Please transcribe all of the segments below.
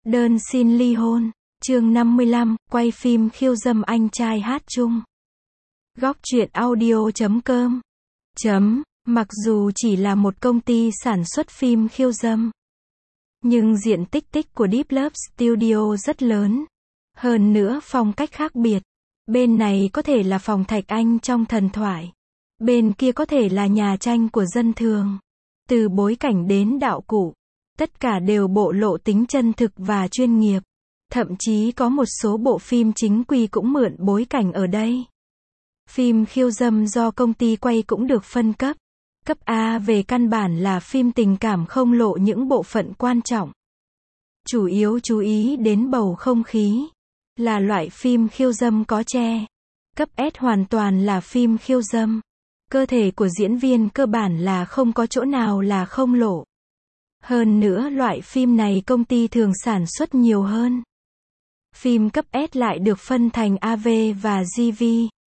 Đơn xin ly hôn. Chương 55, quay phim khiêu dâm anh trai hát chung. Góc truyện audio.com. Mặc dù chỉ là một công ty sản xuất phim khiêu dâm, nhưng diện tích của Deep Love Studio rất lớn. Hơn nữa phong cách khác biệt. Bên này có thể là phòng Thạch Anh trong thần thoại. Bên kia có thể là nhà tranh của dân thường. Từ bối cảnh đến đạo cụ, tất cả đều bộ lộ tính chân thực và chuyên nghiệp. Thậm chí có một số bộ phim chính quy cũng mượn bối cảnh ở đây. Phim khiêu dâm do công ty quay cũng được phân cấp. Cấp A về căn bản là phim tình cảm không lộ những bộ phận quan trọng. Chủ yếu chú ý đến bầu không khí. Là loại phim khiêu dâm có che. Cấp S hoàn toàn là phim khiêu dâm. Cơ thể của diễn viên cơ bản là không có chỗ nào là không lộ. Hơn nữa loại phim này công ty thường sản xuất nhiều hơn. Phim cấp S lại được phân thành AV và GV.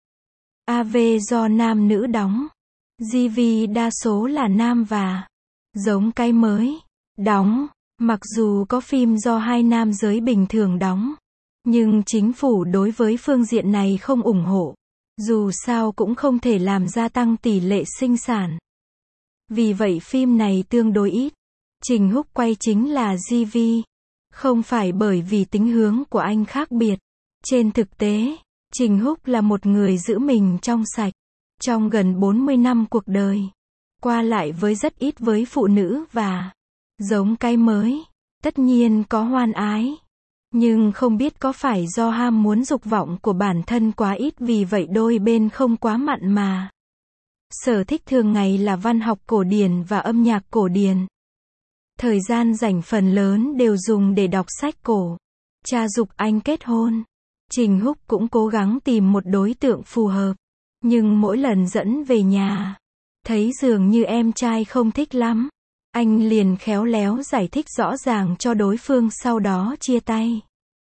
AV do nam nữ đóng. GV đa số là nam và giống cái mới đóng. Mặc dù có phim do hai nam giới bình thường đóng, nhưng chính phủ đối với phương diện này không ủng hộ. Dù sao cũng không thể làm gia tăng tỷ lệ sinh sản. Vì vậy phim này tương đối ít. Trình Húc quay chính là GV. Không phải bởi vì tính hướng của anh khác biệt. Trên thực tế, Trình Húc là một người giữ mình trong sạch. Trong gần 40 năm cuộc đời, qua lại với rất ít với phụ nữ và giống cái mới. Tất nhiên có hoan ái. Nhưng không biết có phải do ham muốn dục vọng của bản thân quá ít vì vậy đôi bên không quá mặn mà. Sở thích thường ngày là văn học cổ điển và âm nhạc cổ điển. Thời gian rảnh phần lớn đều dùng để đọc sách cổ. Cha giục anh kết hôn. Trình Húc cũng cố gắng tìm một đối tượng phù hợp. Nhưng mỗi lần dẫn về nhà, thấy dường như em trai không thích lắm. Anh liền khéo léo giải thích rõ ràng cho đối phương sau đó chia tay.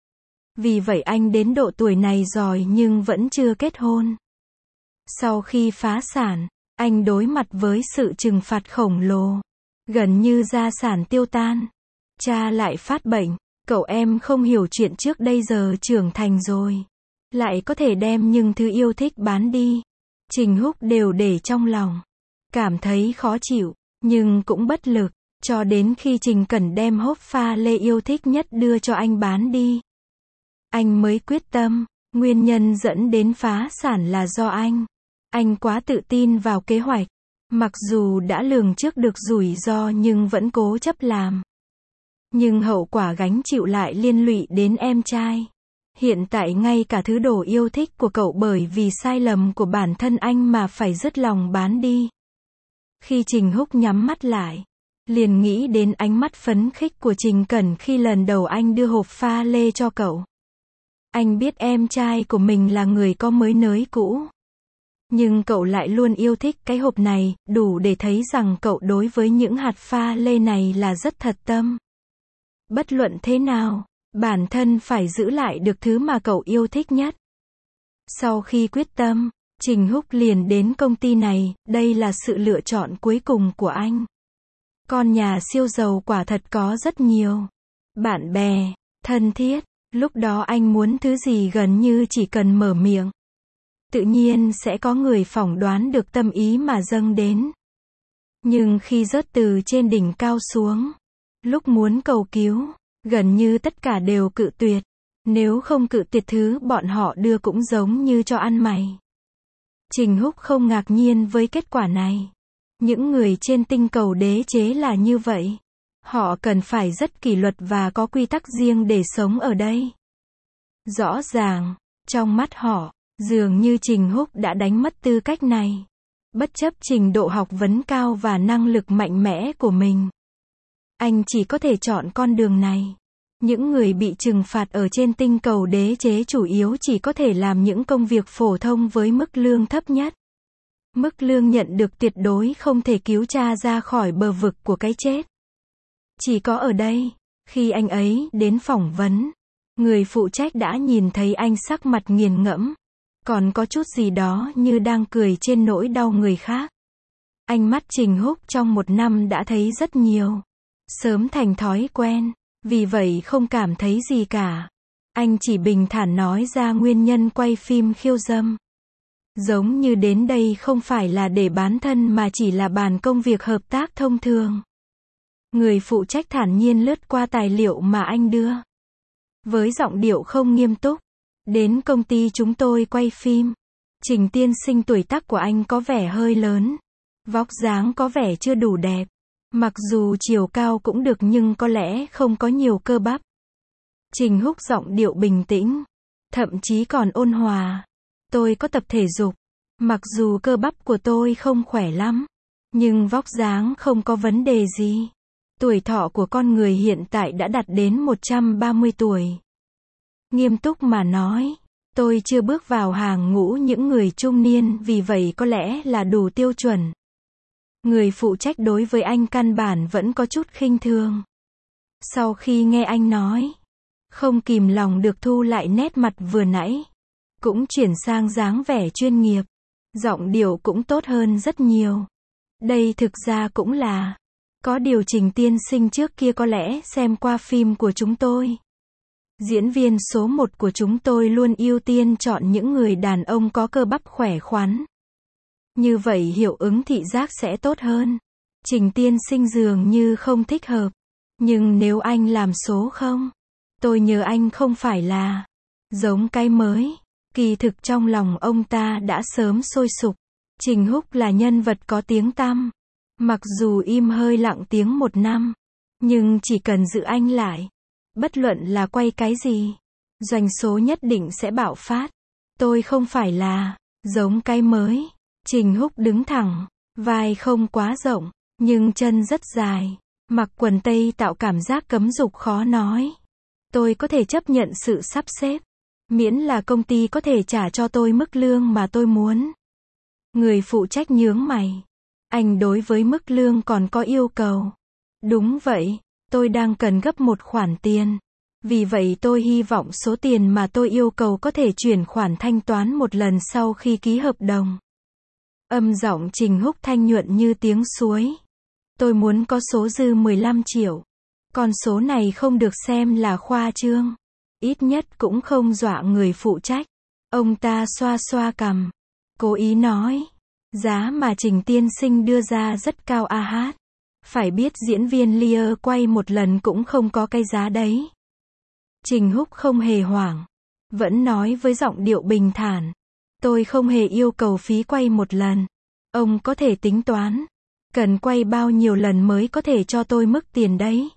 Vì vậy anh đến độ tuổi này rồi nhưng vẫn chưa kết hôn. Sau khi phá sản, anh đối mặt với sự trừng phạt khổng lồ. Gần như gia sản tiêu tan. Cha lại phát bệnh. Cậu em không hiểu chuyện trước đây giờ trưởng thành rồi. Lại có thể đem những thứ yêu thích bán đi. Trình Húc đều để trong lòng. Cảm thấy khó chịu, nhưng cũng bất lực. Cho đến khi Trình Cẩn đem hộp pha lê yêu thích nhất đưa cho anh bán đi. Anh mới quyết tâm. Nguyên nhân dẫn đến phá sản là do anh. Anh quá tự tin vào kế hoạch. Mặc dù đã lường trước được rủi ro nhưng vẫn cố chấp làm. Nhưng hậu quả gánh chịu lại liên lụy đến em trai. Hiện tại ngay cả thứ đồ yêu thích của cậu bởi vì sai lầm của bản thân anh mà phải dứt lòng bán đi. Khi Trình Húc nhắm mắt lại, liền nghĩ đến ánh mắt phấn khích của Trình Cẩn khi lần đầu anh đưa hộp pha lê cho cậu. Anh biết em trai của mình là người có mới nới cũ. Nhưng cậu lại luôn yêu thích cái hộp này, đủ để thấy rằng cậu đối với những hạt pha lê này là rất thật tâm. Bất luận thế nào, bản thân phải giữ lại được thứ mà cậu yêu thích nhất. Sau khi quyết tâm, Trình Húc liền đến công ty này, đây là sự lựa chọn cuối cùng của anh. Con nhà siêu giàu quả thật có rất nhiều. Bạn bè, thân thiết, lúc đó anh muốn thứ gì gần như chỉ cần mở miệng. Tự nhiên sẽ có người phỏng đoán được tâm ý mà dâng đến. Nhưng khi rớt từ trên đỉnh cao xuống, lúc muốn cầu cứu, gần như tất cả đều cự tuyệt. Nếu không cự tuyệt thứ bọn họ đưa cũng giống như cho ăn mày. Trình Húc không ngạc nhiên với kết quả này. Những người trên tinh cầu đế chế là như vậy. Họ cần phải rất kỷ luật và có quy tắc riêng để sống ở đây. Rõ ràng, trong mắt họ, dường như Trình Húc đã đánh mất tư cách này. Bất chấp trình độ học vấn cao và năng lực mạnh mẽ của mình, anh chỉ có thể chọn con đường này. Những người bị trừng phạt ở trên tinh cầu đế chế chủ yếu chỉ có thể làm những công việc phổ thông với mức lương thấp nhất. Mức lương nhận được tuyệt đối không thể cứu cha ra khỏi bờ vực của cái chết. Chỉ có ở đây, khi anh ấy đến phỏng vấn, người phụ trách đã nhìn thấy anh sắc mặt nghiền ngẫm. Còn có chút gì đó như đang cười trên nỗi đau người khác. Ánh mắt Trình Húc trong một năm đã thấy rất nhiều. Sớm thành thói quen. vì vậy không cảm thấy gì cả. Anh chỉ bình thản nói ra nguyên nhân quay phim khiêu dâm. Giống như đến đây không phải là để bán thân mà chỉ là bàn công việc hợp tác thông thường. Người phụ trách thản nhiên lướt qua tài liệu mà anh đưa. Với giọng điệu không nghiêm túc. Đến công ty chúng tôi quay phim. Trình tiên sinh tuổi tác của anh có vẻ hơi lớn. Vóc dáng có vẻ chưa đủ đẹp. Mặc dù chiều cao cũng được nhưng có lẽ không có nhiều cơ bắp. Trình Húc giọng điệu bình tĩnh. Thậm chí còn ôn hòa. Tôi có tập thể dục. Mặc dù cơ bắp của tôi không khỏe lắm. Nhưng vóc dáng không có vấn đề gì. Tuổi thọ của con người hiện tại đã đạt đến 130 tuổi. Nghiêm túc mà nói. Tôi chưa bước vào hàng ngũ những người trung niên vì vậy có lẽ là đủ tiêu chuẩn. Người phụ trách đối với anh căn bản vẫn có chút khinh thường. Sau khi nghe anh nói. Không kìm lòng được thu lại nét mặt vừa nãy. Cũng chuyển sang dáng vẻ chuyên nghiệp. Giọng điệu cũng tốt hơn rất nhiều. Đây thực ra cũng là. Có điều Trình tiên sinh trước kia có lẽ xem qua phim của chúng tôi. Diễn viên số 1 của chúng tôi luôn ưu tiên chọn những người đàn ông có cơ bắp khỏe khoắn. Như vậy hiệu ứng thị giác sẽ tốt hơn. Trình tiên sinh dường như không thích hợp. Nhưng nếu anh làm số 0, tôi nhớ anh không phải là giống cái mới. Kỳ thực trong lòng ông ta đã sớm sôi sục. Trình Húc là nhân vật có tiếng tăm. Mặc dù im hơi lặng tiếng 1 năm. Nhưng chỉ cần giữ anh lại. Bất luận là quay cái gì. Doanh số nhất định sẽ bạo phát. Tôi không phải là giống cái mới. Trình Húc đứng thẳng. Vai không quá rộng. Nhưng chân rất dài. Mặc quần tây tạo cảm giác cấm dục khó nói. Tôi có thể chấp nhận sự sắp xếp. Miễn là công ty có thể trả cho tôi mức lương mà tôi muốn. Người phụ trách nhướng mày. Anh đối với mức lương còn có yêu cầu. Đúng vậy, tôi đang cần gấp một khoản tiền. Vì vậy tôi hy vọng số tiền mà tôi yêu cầu có thể chuyển khoản thanh toán một lần sau khi ký hợp đồng. Âm giọng Trình Húc thanh nhuận như tiếng suối. Tôi muốn có số dư 15 triệu. Con số này không được xem là khoa trương. Ít nhất cũng không dọa người phụ trách. Ông ta xoa xoa cằm. Cố ý nói. Giá mà Trình tiên sinh đưa ra rất cao a hát. Phải biết diễn viên Lear quay một lần cũng không có cái giá đấy. Trình Húc không hề hoảng. Vẫn nói với giọng điệu bình thản. Tôi không hề yêu cầu phí quay một lần. Ông có thể tính toán. Cần quay bao nhiêu lần mới có thể cho tôi mức tiền đấy.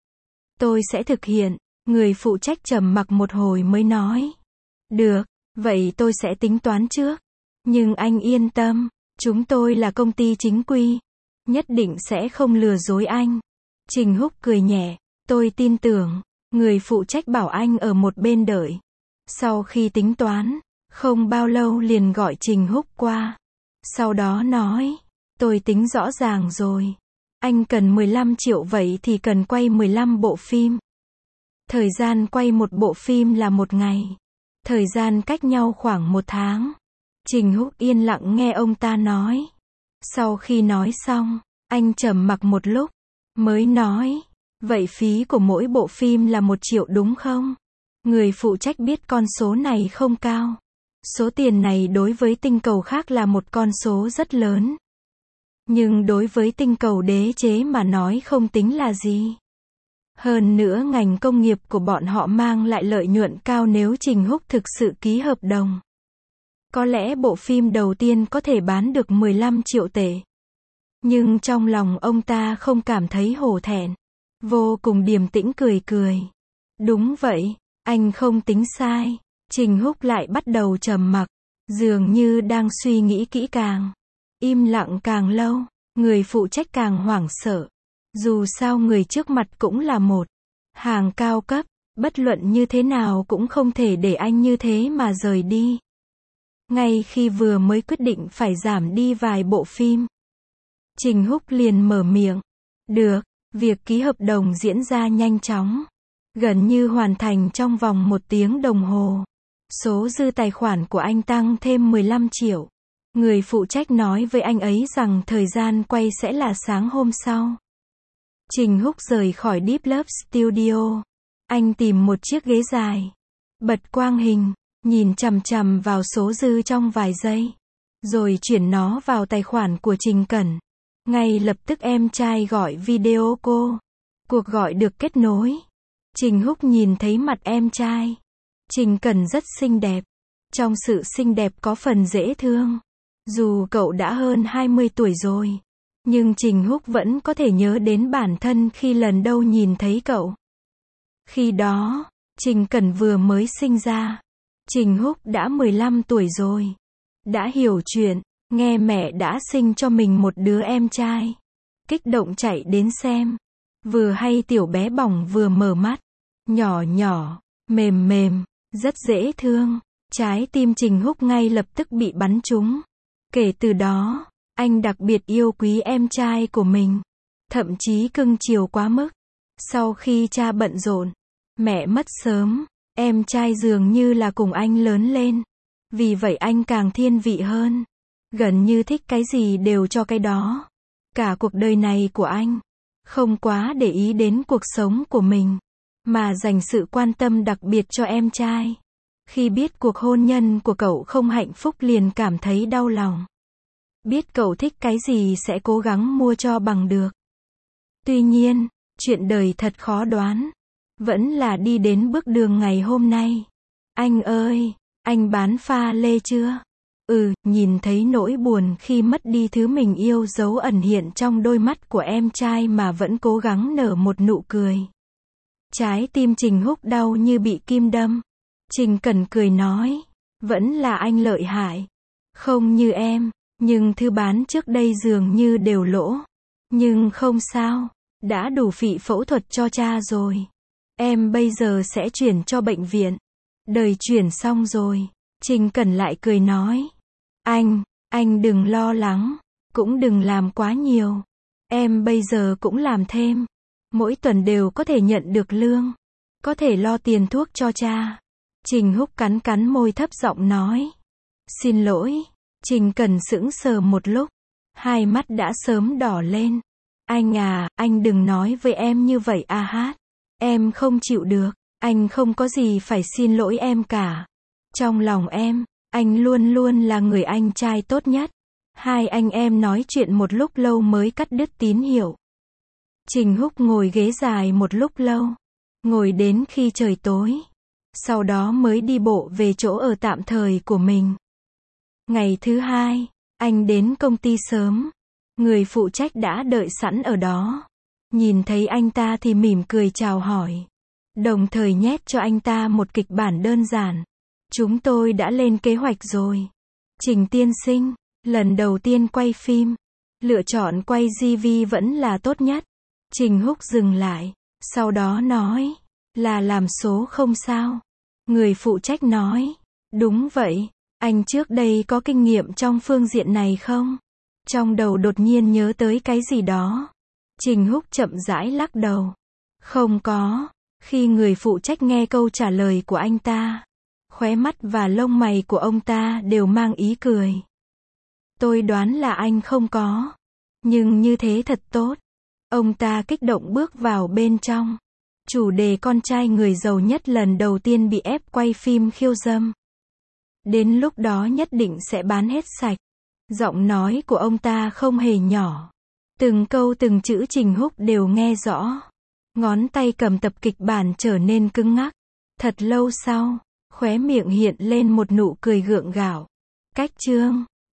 Tôi sẽ thực hiện. Người phụ trách trầm mặc một hồi mới nói. Được, vậy tôi sẽ tính toán trước. Nhưng anh yên tâm. Chúng tôi là công ty chính quy. Nhất định sẽ không lừa dối anh. Trình Húc cười nhẹ. Tôi tin tưởng. Người phụ trách bảo anh ở một bên đợi. Sau khi tính toán, không bao lâu liền gọi Trình Húc qua. Sau đó nói. Tôi tính rõ ràng rồi. Anh cần 15 triệu vậy thì cần quay 15 bộ phim. Thời gian quay một bộ phim là 1 ngày. Thời gian cách nhau khoảng 1 tháng. Trình Húc yên lặng nghe ông ta nói. Sau khi nói xong, anh trầm mặc một lúc. Mới nói. Vậy phí của mỗi bộ phim là 1 triệu đúng không? Người phụ trách biết con số này không cao. Số tiền này đối với tinh cầu khác là một con số rất lớn. Nhưng đối với tinh cầu đế chế mà nói không tính là gì. Hơn nữa ngành công nghiệp của bọn họ mang lại lợi nhuận cao nếu Trình Húc thực sự ký hợp đồng. Có lẽ bộ phim đầu tiên có thể bán được 15 triệu tệ. Nhưng trong lòng ông ta không cảm thấy hổ thẹn. Vô cùng điềm tĩnh cười cười. Đúng vậy, anh không tính sai. Trình Húc lại bắt đầu trầm mặc. Dường như đang suy nghĩ kỹ càng. Im lặng càng lâu, người phụ trách càng hoảng sợ. Dù sao người trước mặt cũng là một hàng cao cấp, bất luận như thế nào cũng không thể để anh như thế mà rời đi. Ngay khi vừa mới quyết định phải giảm đi vài bộ phim, Trình Húc liền mở miệng. Được, việc ký hợp đồng diễn ra nhanh chóng. Gần như hoàn thành trong vòng 1 tiếng đồng hồ. Số dư tài khoản của anh tăng thêm 15 triệu. Người phụ trách nói với anh ấy rằng thời gian quay sẽ là sáng hôm sau. Trình Húc rời khỏi Deep Love Studio. Anh tìm một chiếc ghế dài, bật quang hình, nhìn chằm chằm vào số dư trong vài giây, rồi chuyển nó vào tài khoản của Trình Cẩn. Ngay lập tức em trai gọi video cô. Cuộc gọi được kết nối. Trình Húc nhìn thấy mặt em trai. Trình Cẩn rất xinh đẹp. Trong sự xinh đẹp có phần dễ thương. Dù cậu đã hơn 20 tuổi rồi, nhưng Trình Húc vẫn có thể nhớ đến bản thân khi lần đầu nhìn thấy cậu. Khi đó, Trình Cẩn vừa mới sinh ra. Trình Húc đã 15 tuổi rồi. Đã hiểu chuyện, nghe mẹ đã sinh cho mình một đứa em trai. Kích động chạy đến xem. Vừa hay tiểu bé bỏng vừa mở mắt. Nhỏ nhỏ, mềm mềm, rất dễ thương. Trái tim Trình Húc ngay lập tức bị bắn trúng. Kể từ đó, anh đặc biệt yêu quý em trai của mình. Thậm chí cưng chiều quá mức. Sau khi cha bận rộn, mẹ mất sớm, em trai dường như là cùng anh lớn lên. Vì vậy anh càng thiên vị hơn. Gần như thích cái gì đều cho cái đó. Cả cuộc đời này của anh, không quá để ý đến cuộc sống của mình, mà dành sự quan tâm đặc biệt cho em trai. Khi biết cuộc hôn nhân của cậu không hạnh phúc liền cảm thấy đau lòng. Biết cậu thích cái gì sẽ cố gắng mua cho bằng được. Tuy nhiên, chuyện đời thật khó đoán. Vẫn là đi đến bước đường ngày hôm nay. Anh ơi, anh bán pha lê chưa? Nhìn thấy nỗi buồn khi mất đi thứ mình yêu dấu ẩn hiện trong đôi mắt của em trai mà vẫn cố gắng nở một nụ cười. Trái tim Trình Húc đau như bị kim đâm. Trình Cẩn cười nói, vẫn là anh lợi hại. Không như em, nhưng thứ bán trước đây dường như đều lỗ. Nhưng không sao, đã đủ phí phẫu thuật cho cha rồi. Em bây giờ sẽ chuyển cho bệnh viện. Đời chuyển xong rồi. Trình Cẩn lại cười nói. Anh đừng lo lắng. Cũng đừng làm quá nhiều. Em bây giờ cũng làm thêm. Mỗi tuần đều có thể nhận được lương. Có thể lo tiền thuốc cho cha. Trình Húc cắn cắn môi thấp giọng nói. Xin lỗi. Trình Cẩn sững sờ một lúc. Hai mắt đã sớm đỏ lên. Anh à, anh đừng nói với em như vậy a hát. Em không chịu được. Anh không có gì phải xin lỗi em cả. Trong lòng em, anh luôn luôn là người anh trai tốt nhất. Hai anh em nói chuyện một lúc lâu mới cắt đứt tín hiệu. Trình Húc ngồi ghế dài một lúc lâu. Ngồi đến khi trời tối. Sau đó mới đi bộ về chỗ ở tạm thời của mình. Ngày thứ hai, anh đến công ty sớm. Người phụ trách đã đợi sẵn ở đó. Nhìn thấy anh ta thì mỉm cười chào hỏi. Đồng thời nhét cho anh ta một kịch bản đơn giản. Chúng tôi đã lên kế hoạch rồi. Trình tiên sinh, lần đầu tiên quay phim. Lựa chọn quay GV vẫn là tốt nhất. Trình Húc dừng lại. Sau đó nói. Là làm số không sao. Người phụ trách nói. Đúng vậy. Anh trước đây có kinh nghiệm trong phương diện này không? Trong đầu đột nhiên nhớ tới cái gì đó. Trình Húc chậm rãi lắc đầu. Không có. Khi người phụ trách nghe câu trả lời của anh ta, khóe mắt và lông mày của ông ta đều mang ý cười. Tôi đoán là anh không có. Nhưng như thế thật tốt. Ông ta kích động bước vào bên trong. Chủ đề con trai người giàu nhất lần đầu tiên bị ép quay phim khiêu dâm. Đến lúc đó nhất định sẽ bán hết sạch. Giọng nói của ông ta không hề nhỏ. Từng câu từng chữ Trình Húc đều nghe rõ. Ngón tay cầm tập kịch bản trở nên cứng ngắc. Thật lâu sau, khóe miệng hiện lên một nụ cười gượng gạo. Cách chương